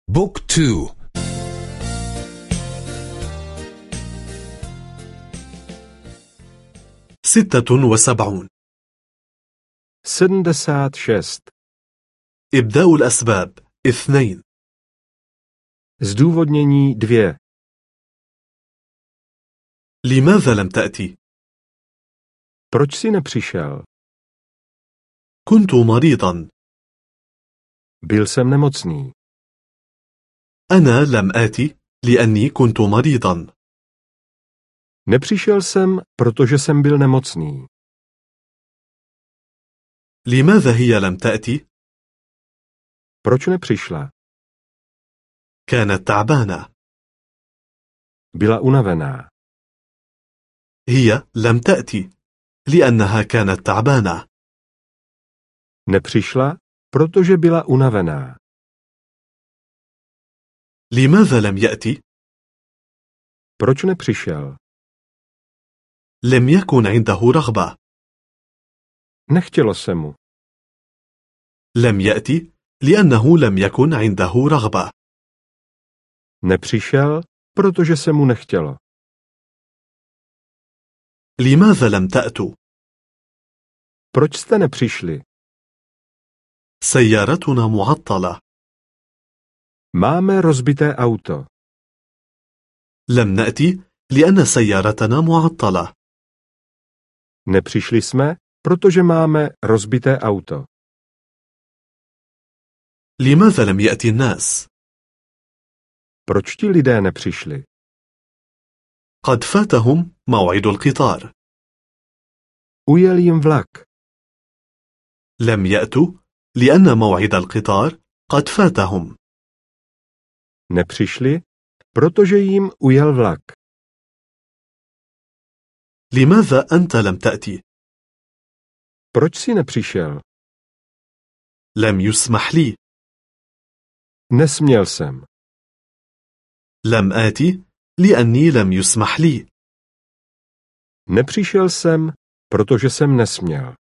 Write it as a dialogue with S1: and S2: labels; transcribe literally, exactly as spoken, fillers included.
S1: بوك تو.
S2: ستة وسبعون.
S3: sedmdesát šest.
S2: إبداء الأسباب اثنين.
S3: Zdůvodnění dvě.
S2: لماذا لم تأتي؟
S3: Proč jsi nepřišel?
S2: كنت مريضا.
S3: Byl jsem nemocný.
S2: أنا لم آتي لأني كنت مريضا.
S3: Nepřišel jsem, protože jsem byl nemocný.
S2: لماذا هي لم تأتي؟
S3: Proč nepřišla?
S2: كانت تعبانة.
S3: Byla unavená.
S2: هي لم تأتي لأنها كانت تعبانة.
S3: Nepřišla, protože byla unavená.
S2: لماذا لم يأتي؟
S3: Proč nepřišel?
S2: لم يكن عنده رغبة.
S3: Nechtělo se mu.
S2: لم يأتي لأنه لم يكن عنده رغبة.
S3: Nepřišel, protože se mu nechtělo.
S2: لماذا لم تأتوا؟
S3: Proč jste nepřišli?
S2: سيارتنا معطلة.
S3: Máme rozbité auto.
S2: لم نأتي لأن سيارتنا معطلة.
S3: Nepřišli jsme, protože máme rozbité auto.
S2: لماذا لم يأتي الناس؟
S3: Proč ti lidé nepřišli?
S2: قد فاتهم موعد القطار.
S3: Ujel jim vlak.
S2: لم يأتوا لأن موعد القطار قد فاتهم.
S3: Nepřišli, protože jim ujel vlak.
S2: لماذا أنت لم تأتي؟
S3: Proč jsi nepřišel?
S2: لم يسمح لي.
S3: Nesměl jsem.
S2: لم آتي لأني لم يسمح لي.
S3: Nepřišel jsem, protože jsem nesměl.